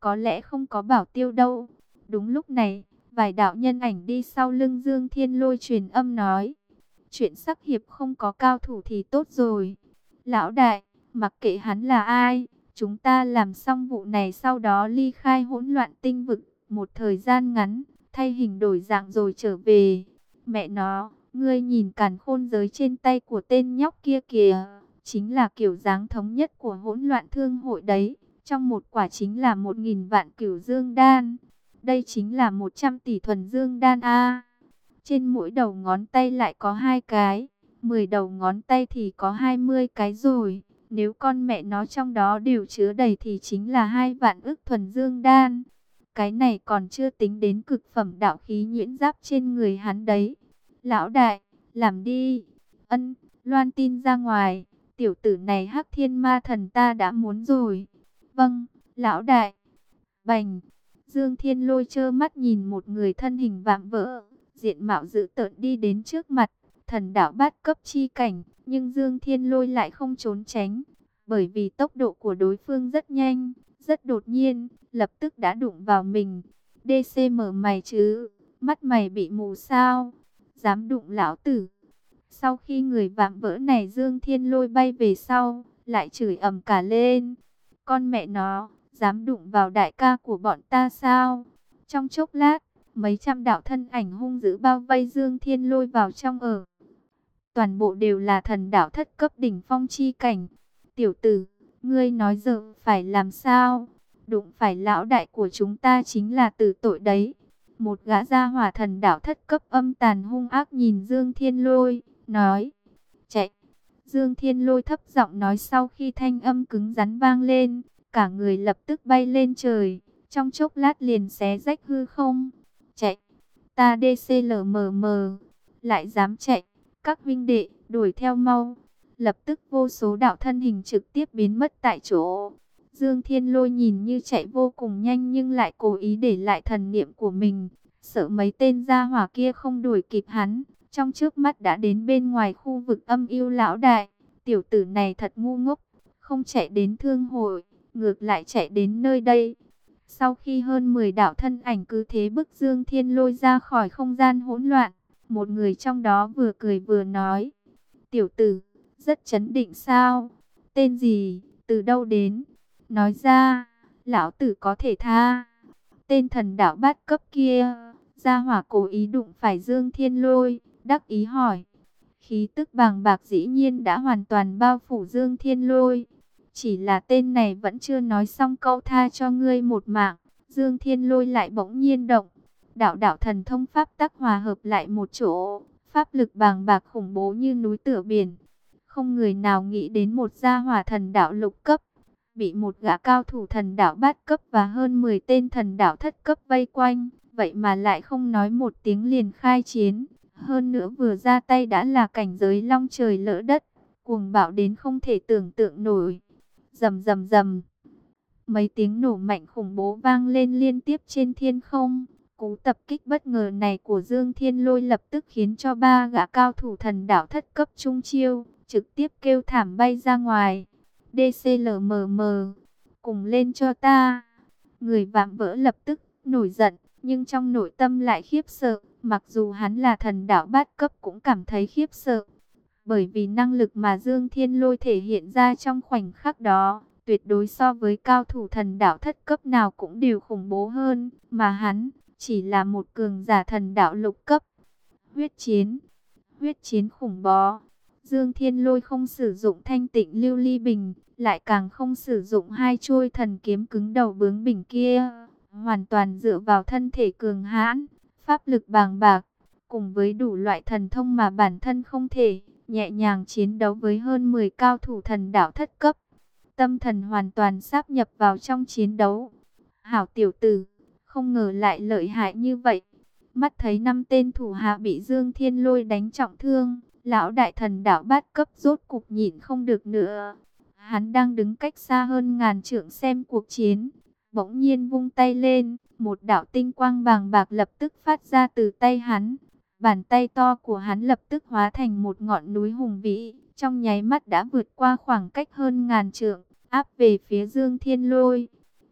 có lẽ không có bảo tiêu đâu. Đúng lúc này, vài đạo nhân ảnh đi sau lưng Dương Thiên Lôi truyền âm nói. Chuyện sắc hiệp không có cao thủ thì tốt rồi. Lão đại, mặc kệ hắn là ai, chúng ta làm xong vụ này sau đó ly khai hỗn loạn tinh vực, một thời gian ngắn, thay hình đổi dạng rồi trở về. Mẹ nó, ngươi nhìn càn khôn giới trên tay của tên nhóc kia kìa, chính là kiểu dáng thống nhất của hỗn loạn thương hội đấy. Trong một quả chính là một nghìn vạn cửu dương đan. Đây chính là một trăm tỷ thuần dương đan a. Trên mỗi đầu ngón tay lại có hai cái, mười đầu ngón tay thì có hai mươi cái rồi. Nếu con mẹ nó trong đó đều chứa đầy thì chính là hai vạn ức thuần dương đan. Cái này còn chưa tính đến cực phẩm đạo khí nhuyễn giáp trên người hắn đấy. Lão đại, làm đi. Ân, loan tin ra ngoài. Tiểu tử này Hắc Thiên Ma Thần ta đã muốn rồi. Vâng, lão đại. Bành. Dương Thiên Lôi trơ mắt nhìn một người thân hình vạm vỡ, diện mạo dữ tợn đi đến trước mặt, thần đạo bát cấp chi cảnh, nhưng Dương Thiên Lôi lại không trốn tránh, bởi vì tốc độ của đối phương rất nhanh, rất đột nhiên, lập tức đã đụng vào mình. đê xê mở mày chứ, mắt mày bị mù sao, dám đụng lão tử. Sau khi người vạm vỡ này Dương Thiên Lôi bay về sau, lại chửi ầm cả lên. Con mẹ nó, dám đụng vào đại ca của bọn ta sao? Trong chốc lát, mấy trăm đạo thân ảnh hung dữ bao vây Dương Thiên Lôi vào trong ở. Toàn bộ đều là thần đạo thất cấp đỉnh phong chi cảnh. Tiểu tử, ngươi nói giờ phải làm sao? Đụng phải lão đại của chúng ta chính là tử tội đấy. Một gã gia hỏa thần đạo thất cấp âm tàn hung ác nhìn Dương Thiên Lôi, nói. Chạy! Dương Thiên Lôi thấp giọng nói sau khi thanh âm cứng rắn vang lên. Cả người lập tức bay lên trời, trong chốc lát liền xé rách hư không. Chạy, ta đê xê lờ mờ mờ, lại dám chạy, các huynh đệ, đuổi theo mau. Lập tức vô số đạo thân hình trực tiếp biến mất tại chỗ. Dương Thiên Lôi nhìn như chạy vô cùng nhanh nhưng lại cố ý để lại thần niệm của mình. Sợ mấy tên gia hỏa kia không đuổi kịp hắn, trong trước mắt đã đến bên ngoài khu vực âm yêu lão đại. Tiểu tử này thật ngu ngốc, không chạy đến thương hội, ngược lại chạy đến nơi đây. Sau khi hơn mười đạo thân ảnh cứ thế bức Dương Thiên Lôi ra khỏi không gian hỗn loạn, một người trong đó vừa cười vừa nói. Tiểu tử, rất chấn định sao? Tên gì? Từ đâu đến? Nói ra, lão tử có thể tha. Tên thần đạo bát cấp kia, gia hỏa cố ý đụng phải Dương Thiên Lôi, đắc ý hỏi. Khí tức bàng bạc dĩ nhiên đã hoàn toàn bao phủ Dương Thiên Lôi. Chỉ là tên này vẫn chưa nói xong câu tha cho ngươi một mạng, Dương Thiên Lôi lại bỗng nhiên động. Đạo đạo thần thông pháp tắc hòa hợp lại một chỗ, pháp lực bàng bạc khủng bố như núi tựa biển. Không người nào nghĩ đến một gia hỏa thần đạo lục cấp, bị một gã cao thủ thần đạo bát cấp và hơn mười tên thần đạo thất cấp vây quanh, vậy mà lại không nói một tiếng liền khai chiến. Hơn nữa vừa ra tay đã là cảnh giới long trời lỡ đất, cuồng bạo đến không thể tưởng tượng nổi. Rầm rầm rầm. Mấy tiếng nổ mạnh khủng bố vang lên liên tiếp trên thiên không. Cú tập kích bất ngờ này của Dương Thiên Lôi lập tức khiến cho ba gã cao thủ thần đạo thất cấp trung chiêu, trực tiếp kêu thảm bay ra ngoài. đê xê lờ mờ mờ, cùng lên cho ta. Người vạm vỡ lập tức nổi giận, nhưng trong nội tâm lại khiếp sợ. Mặc dù hắn là thần đạo bát cấp cũng cảm thấy khiếp sợ. Bởi vì năng lực mà Dương Thiên Lôi thể hiện ra trong khoảnh khắc đó, tuyệt đối so với cao thủ thần đạo thất cấp nào cũng đều khủng bố hơn, mà hắn chỉ là một cường giả thần đạo lục cấp. Huyết chiến, huyết chiến khủng bố. Dương Thiên Lôi không sử dụng thanh tịnh lưu ly bình, lại càng không sử dụng hai chuôi thần kiếm cứng đầu bướng bỉnh kia, hoàn toàn dựa vào thân thể cường hãn, pháp lực bàng bạc, cùng với đủ loại thần thông mà bản thân không thể, nhẹ nhàng chiến đấu với hơn mười cao thủ thần đạo thất cấp. Tâm thần hoàn toàn sáp nhập vào trong chiến đấu. Hảo tiểu tử, không ngờ lại lợi hại như vậy. Mắt thấy năm tên thủ hạ bị Dương Thiên Lôi đánh trọng thương, lão đại thần đạo bát cấp rốt cục nhịn không được nữa. Hắn đang đứng cách xa hơn ngàn trượng xem cuộc chiến, bỗng nhiên vung tay lên, một đạo tinh quang bàng bạc lập tức phát ra từ tay hắn. Bàn tay to của hắn lập tức hóa thành một ngọn núi hùng vĩ, trong nháy mắt đã vượt qua khoảng cách hơn ngàn trượng, áp về phía Dương Thiên Lôi.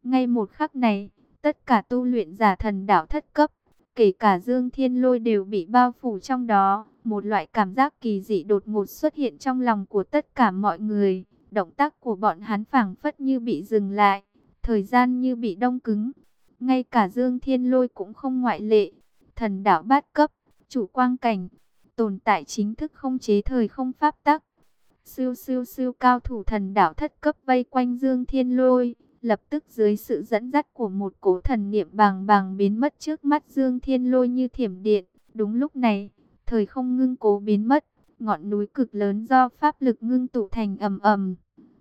Ngay một khắc này, tất cả tu luyện giả thần đạo thất cấp, kể cả Dương Thiên Lôi đều bị bao phủ trong đó. Một loại cảm giác kỳ dị đột ngột xuất hiện trong lòng của tất cả mọi người. Động tác của bọn hắn phảng phất như bị dừng lại, thời gian như bị đông cứng. Ngay cả Dương Thiên Lôi cũng không ngoại lệ. Thần đạo bát cấp, chủ quang cảnh, tồn tại chính thức không chế thời không pháp tắc. Siêu siêu siêu cao thủ thần đạo thất cấp vây quanh Dương Thiên Lôi. Lập tức dưới sự dẫn dắt của một cỗ thần niệm bàng bàng biến mất trước mắt Dương Thiên Lôi như thiểm điện. Đúng lúc này, thời không ngưng cố biến mất, ngọn núi cực lớn do pháp lực ngưng tụ thành ầm ầm.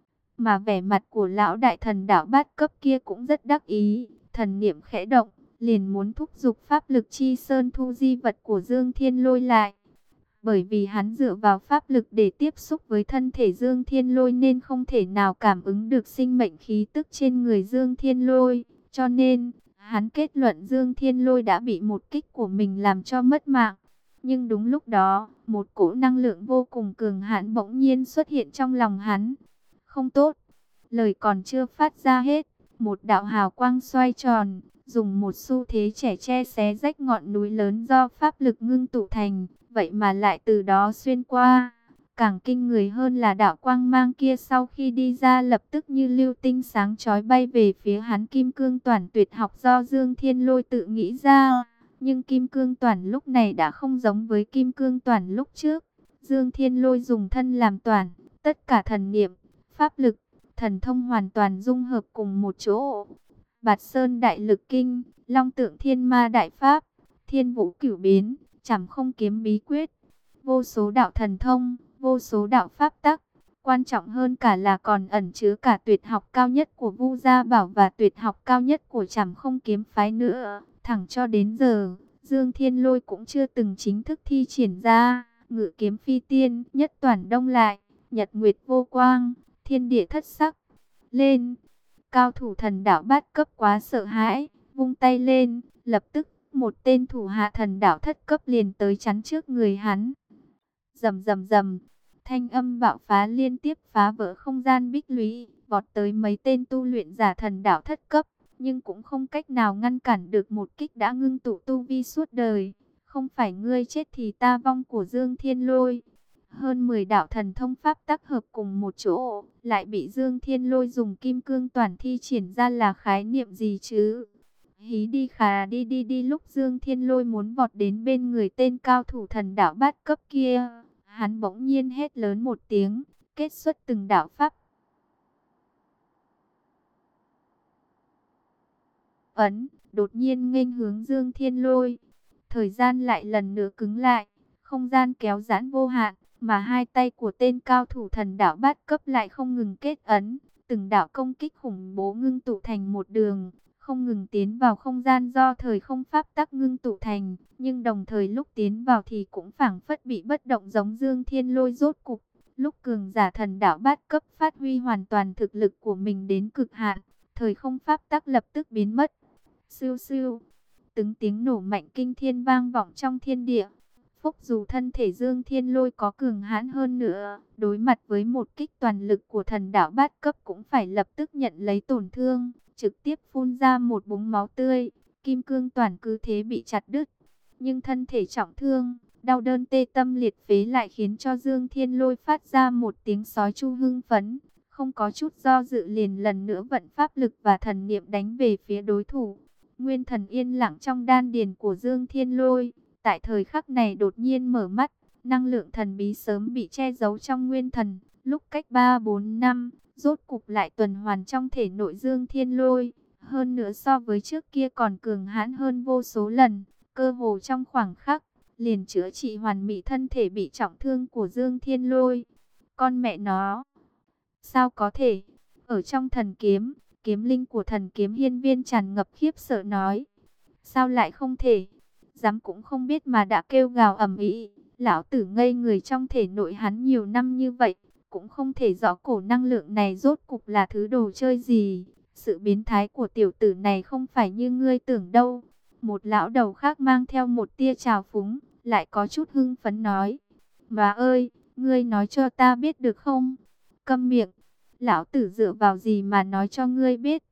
Mà vẻ mặt của lão đại thần đạo bát cấp kia cũng rất đắc ý, thần niệm khẽ động, liền muốn thúc giục pháp lực chi sơn thu di vật của Dương Thiên Lôi lại. Bởi vì hắn dựa vào pháp lực để tiếp xúc với thân thể Dương Thiên Lôi nên không thể nào cảm ứng được sinh mệnh khí tức trên người Dương Thiên Lôi. Cho nên, hắn kết luận Dương Thiên Lôi đã bị một kích của mình làm cho mất mạng. Nhưng đúng lúc đó, một cỗ năng lượng vô cùng cường hãn bỗng nhiên xuất hiện trong lòng hắn. Không tốt, lời còn chưa phát ra hết, một đạo hào quang xoay tròn, dùng một xu thế trẻ che xé rách ngọn núi lớn do pháp lực ngưng tụ thành. Vậy mà lại từ đó xuyên qua. Càng kinh người hơn là đạo quang mang kia sau khi đi ra lập tức như lưu tinh sáng chói bay về phía hắn. Kim cương toàn tuyệt học do Dương Thiên Lôi tự nghĩ ra. Nhưng kim cương toàn lúc này đã không giống với kim cương toàn lúc trước. Dương Thiên Lôi dùng thân làm toàn, tất cả thần niệm, pháp lực, thần thông hoàn toàn dung hợp cùng một chỗ. Bạt Sơn Đại Lực Kinh, Long Tượng Thiên Ma Đại Pháp, Thiên Vũ Cửu Biến, Trảm Không Kiếm Bí Quyết, vô số đạo thần thông, vô số đạo pháp tắc. Quan trọng hơn cả là còn ẩn chứa cả tuyệt học cao nhất của Vu Gia Bảo và tuyệt học cao nhất của Trảm Không Kiếm Phái nữa. Thẳng cho đến giờ, Dương Thiên Lôi cũng chưa từng chính thức thi triển ra. Ngự kiếm phi tiên, nhất toàn đông lại, nhật nguyệt vô quang, thiên địa thất sắc. Lên! Cao thủ thần đạo bát cấp quá sợ hãi, vung tay lên, lập tức một tên thủ hạ thần đạo thất cấp liền tới chắn trước người hắn. Rầm rầm rầm, thanh âm bạo phá liên tiếp phá vỡ không gian bích lũy, vọt tới mấy tên tu luyện giả thần đạo thất cấp, nhưng cũng không cách nào ngăn cản được một kích đã ngưng tụ tu vi suốt đời. Không phải ngươi chết thì ta vong của Dương Thiên Lôi. Hơn mười đạo thần thông pháp tác hợp cùng một chỗ, lại bị Dương Thiên Lôi dùng kim cương toàn thi triển ra là khái niệm gì chứ? Hí đi khà đi đi đi. Lúc Dương Thiên Lôi muốn vọt đến bên người tên cao thủ thần đạo bát cấp kia, hắn bỗng nhiên hét lớn một tiếng, kết xuất từng đạo pháp ấn, đột nhiên nghênh hướng Dương Thiên Lôi. Thời gian lại lần nữa cứng lại, không gian kéo giãn vô hạn, mà hai tay của tên cao thủ thần đạo bát cấp lại không ngừng kết ấn, từng đạo công kích khủng bố ngưng tụ thành một đường, không ngừng tiến vào không gian do thời không pháp tắc ngưng tụ thành, nhưng đồng thời lúc tiến vào thì cũng phảng phất bị bất động giống Dương Thiên Lôi. Rốt cục, lúc cường giả thần đạo bát cấp phát huy hoàn toàn thực lực của mình đến cực hạn, thời không pháp tắc lập tức biến mất. Siêu siêu, từng tiếng nổ mạnh kinh thiên vang vọng trong thiên địa. Phúc dù thân thể Dương Thiên Lôi có cường hãn hơn nữa, đối mặt với một kích toàn lực của thần đạo bát cấp cũng phải lập tức nhận lấy tổn thương, trực tiếp phun ra một búng máu tươi. Kim cương toàn cứ thế bị chặt đứt, nhưng thân thể trọng thương, đau đớn tê tâm liệt phế lại khiến cho Dương Thiên Lôi phát ra một tiếng sói chu hưng phấn, không có chút do dự liền lần nữa vận pháp lực và thần niệm đánh về phía đối thủ. Nguyên thần yên lặng trong đan điền của Dương Thiên Lôi, tại thời khắc này đột nhiên mở mắt, năng lượng thần bí sớm bị che giấu trong nguyên thần, lúc cách ba bốn năm, rốt cục lại tuần hoàn trong thể nội Dương Thiên Lôi, hơn nữa so với trước kia còn cường hãn hơn vô số lần, cơ hồ trong khoảng khắc, liền chữa trị hoàn mỹ thân thể bị trọng thương của Dương Thiên Lôi. Con mẹ nó, sao có thể? Ở trong thần kiếm, kiếm linh của thần kiếm hiên viên tràn ngập khiếp sợ nói, sao lại không thể? Dám cũng không biết mà đã kêu gào ầm ĩ. Lão tử ngây người trong thể nội hắn nhiều năm như vậy, cũng không thể rõ cổ năng lượng này rốt cục là thứ đồ chơi gì. Sự biến thái của tiểu tử này không phải như ngươi tưởng đâu. Một lão đầu khác mang theo một tia trào phúng, lại có chút hưng phấn nói, bà ơi, ngươi nói cho ta biết được không? Câm miệng, lão tử dựa vào gì mà nói cho ngươi biết?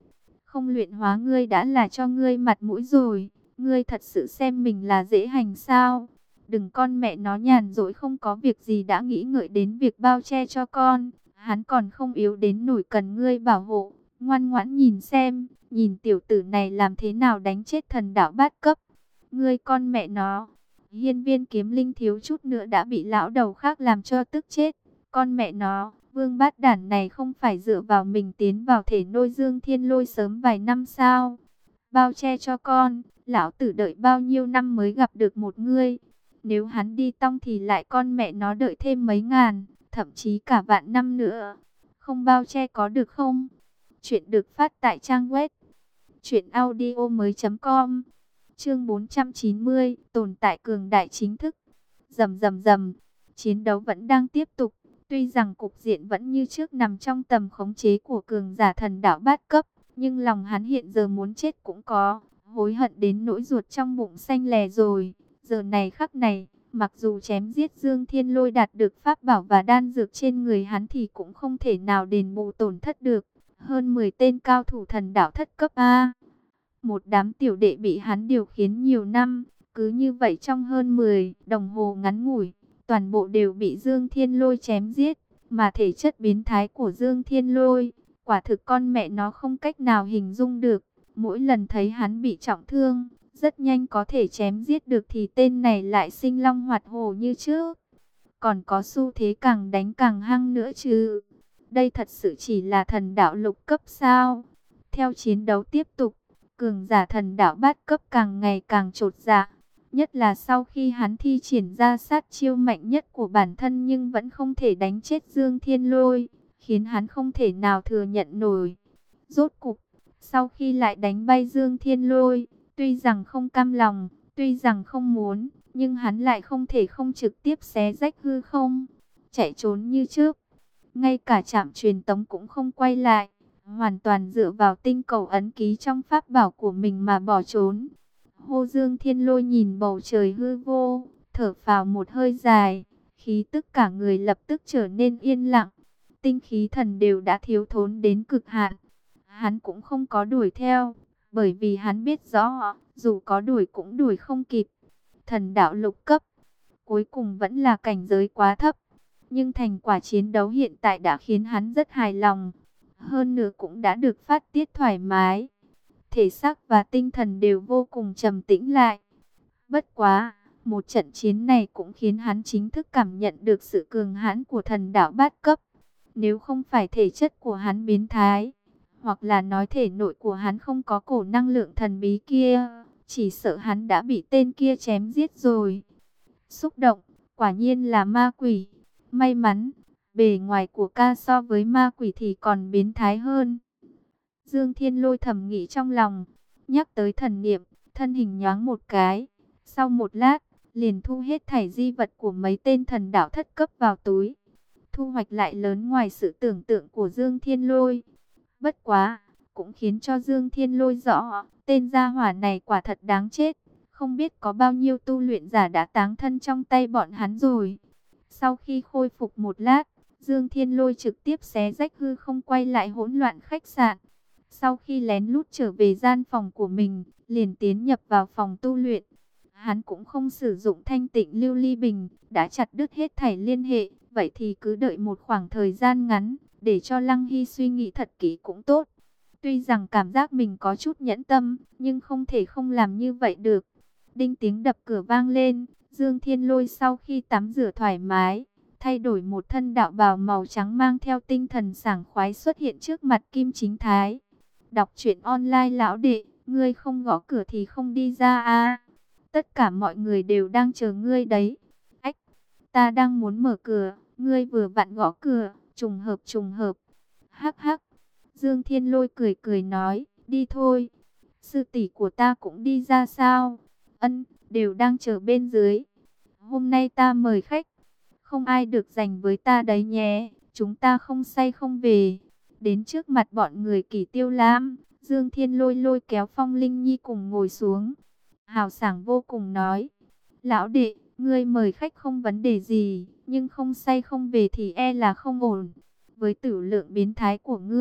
Không luyện hóa ngươi đã là cho ngươi mặt mũi rồi. Ngươi thật sự xem mình là dễ hành sao? Đừng con mẹ nó nhàn rỗi không có việc gì đã nghĩ ngợi đến việc bao che cho con. Hắn còn không yếu đến nổi cần ngươi bảo hộ. Ngoan ngoãn nhìn xem, nhìn tiểu tử này làm thế nào đánh chết thần đạo bát cấp. Ngươi con mẹ nó. Hiên Viên Kiếm Linh thiếu chút nữa đã bị lão đầu khác làm cho tức chết. Con mẹ nó, vương bát đản này không phải dựa vào mình tiến vào thể nôi Dương Thiên Lôi sớm vài năm sao? Bao che cho con, lão tử đợi bao nhiêu năm mới gặp được một ngươi. Nếu hắn đi tong thì lại con mẹ nó đợi thêm mấy ngàn, thậm chí cả vạn năm nữa. Không bao che có được không? Chuyện được phát tại trang web truyện audio mới chấm com. Chương bốn trăm chín mươi, tồn tại cường đại chính thức. Rầm rầm rầm, chiến đấu vẫn đang tiếp tục. Tuy rằng cục diện vẫn như trước nằm trong tầm khống chế của cường giả thần đạo bát cấp, nhưng lòng hắn hiện giờ muốn chết cũng có, hối hận đến nỗi ruột trong bụng xanh lè rồi. Giờ này khắc này, mặc dù chém giết Dương Thiên Lôi đạt được pháp bảo và đan dược trên người hắn thì cũng không thể nào đền bù tổn thất được. Hơn mười tên cao thủ thần đạo thất cấp A. Một đám tiểu đệ bị hắn điều khiển nhiều năm, cứ như vậy trong hơn mười đồng hồ ngắn ngủi, toàn bộ đều bị Dương Thiên Lôi chém giết. Mà thể chất biến thái của Dương Thiên Lôi, quả thực con mẹ nó không cách nào hình dung được. Mỗi lần thấy hắn bị trọng thương, rất nhanh có thể chém giết được thì tên này lại sinh long hoạt hổ như trước. Còn có xu thế càng đánh càng hăng nữa chứ. Đây thật sự chỉ là thần đạo lục cấp sao? Theo chiến đấu tiếp tục, cường giả thần đạo bát cấp càng ngày càng chột dạ. Nhất là sau khi hắn thi triển ra sát chiêu mạnh nhất của bản thân nhưng vẫn không thể đánh chết Dương Thiên Lôi, khiến hắn không thể nào thừa nhận nổi. Rốt cục, sau khi lại đánh bay Dương Thiên Lôi, tuy rằng không cam lòng, tuy rằng không muốn, nhưng hắn lại không thể không trực tiếp xé rách hư không, chạy trốn như trước. Ngay cả trạm truyền tống cũng không quay lại, hoàn toàn dựa vào tinh cầu ấn ký trong pháp bảo của mình mà bỏ trốn. Hô Dương Thiên Lôi nhìn bầu trời hư vô, thở phào một hơi dài, khí tức cả người lập tức trở nên yên lặng. Tinh khí thần đều đã thiếu thốn đến cực hạn. Hắn cũng không có đuổi theo, bởi vì hắn biết rõ, dù có đuổi cũng đuổi không kịp. Thần đạo lục cấp, cuối cùng vẫn là cảnh giới quá thấp. Nhưng thành quả chiến đấu hiện tại đã khiến hắn rất hài lòng. Hơn nữa cũng đã được phát tiết thoải mái. Thể xác và tinh thần đều vô cùng trầm tĩnh lại. Bất quá, một trận chiến này cũng khiến hắn chính thức cảm nhận được sự cường hãn của thần đạo bát cấp. Nếu không phải thể chất của hắn biến thái, hoặc là nói thể nội của hắn không có cổ năng lượng thần bí kia, chỉ sợ hắn đã bị tên kia chém giết rồi. Xúc động, quả nhiên là ma quỷ. May mắn, bề ngoài của ca so với ma quỷ thì còn biến thái hơn. Dương Thiên Lôi thầm nghĩ trong lòng, nhắc tới thần niệm, thân hình nhoáng một cái. Sau một lát, liền thu hết thảy di vật của mấy tên thần đạo thất cấp vào túi. Thu hoạch lại lớn ngoài sự tưởng tượng của Dương Thiên Lôi. Bất quá, cũng khiến cho Dương Thiên Lôi rõ, tên gia hỏa này quả thật đáng chết. Không biết có bao nhiêu tu luyện giả đã táng thân trong tay bọn hắn rồi. Sau khi khôi phục một lát, Dương Thiên Lôi trực tiếp xé rách hư không quay lại hỗn loạn khách sạn. Sau khi lén lút trở về gian phòng của mình, liền tiến nhập vào phòng tu luyện. Hắn cũng không sử dụng thanh tịnh lưu ly bình, đã chặt đứt hết thảy liên hệ. Vậy thì cứ đợi một khoảng thời gian ngắn, để cho Lăng Hy suy nghĩ thật kỹ cũng tốt. Tuy rằng cảm giác mình có chút nhẫn tâm, nhưng không thể không làm như vậy được. Đinh tiếng đập cửa vang lên, Dương Thiên Lôi sau khi tắm rửa thoải mái, thay đổi một thân đạo bào màu trắng mang theo tinh thần sảng khoái xuất hiện trước mặt Kim Chính Thái. Đọc truyện online lão đệ, ngươi không gõ cửa thì không đi ra à. Tất cả mọi người đều đang chờ ngươi đấy. Ách, ta đang muốn mở cửa, ngươi vừa vặn gõ cửa, trùng hợp trùng hợp. Hắc hắc, Dương Thiên Lôi cười cười nói, đi thôi. Sư tỷ của ta cũng đi ra sao? Ân, đều đang chờ bên dưới. Hôm nay ta mời khách, không ai được giành với ta đấy nhé. Chúng ta không say không về. Đến trước mặt bọn người Kỷ Tiêu Lam, Dương Thiên Lôi lôi kéo Phong Linh Nhi cùng ngồi xuống. Hào sảng vô cùng nói, lão đệ, ngươi mời khách không vấn đề gì, nhưng không say không về thì e là không ổn. Với tử lượng biến thái của ngươi,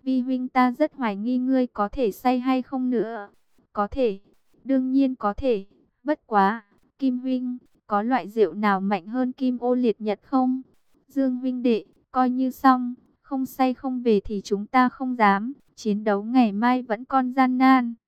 Vi huynh ta rất hoài nghi ngươi có thể say hay không nữa. Có thể, đương nhiên có thể. Bất quá, Kim huynh, có loại rượu nào mạnh hơn Kim ô liệt nhật không? Dương huynh đệ, coi như xong, không say không về thì chúng ta không dám. Chiến đấu ngày mai vẫn còn gian nan.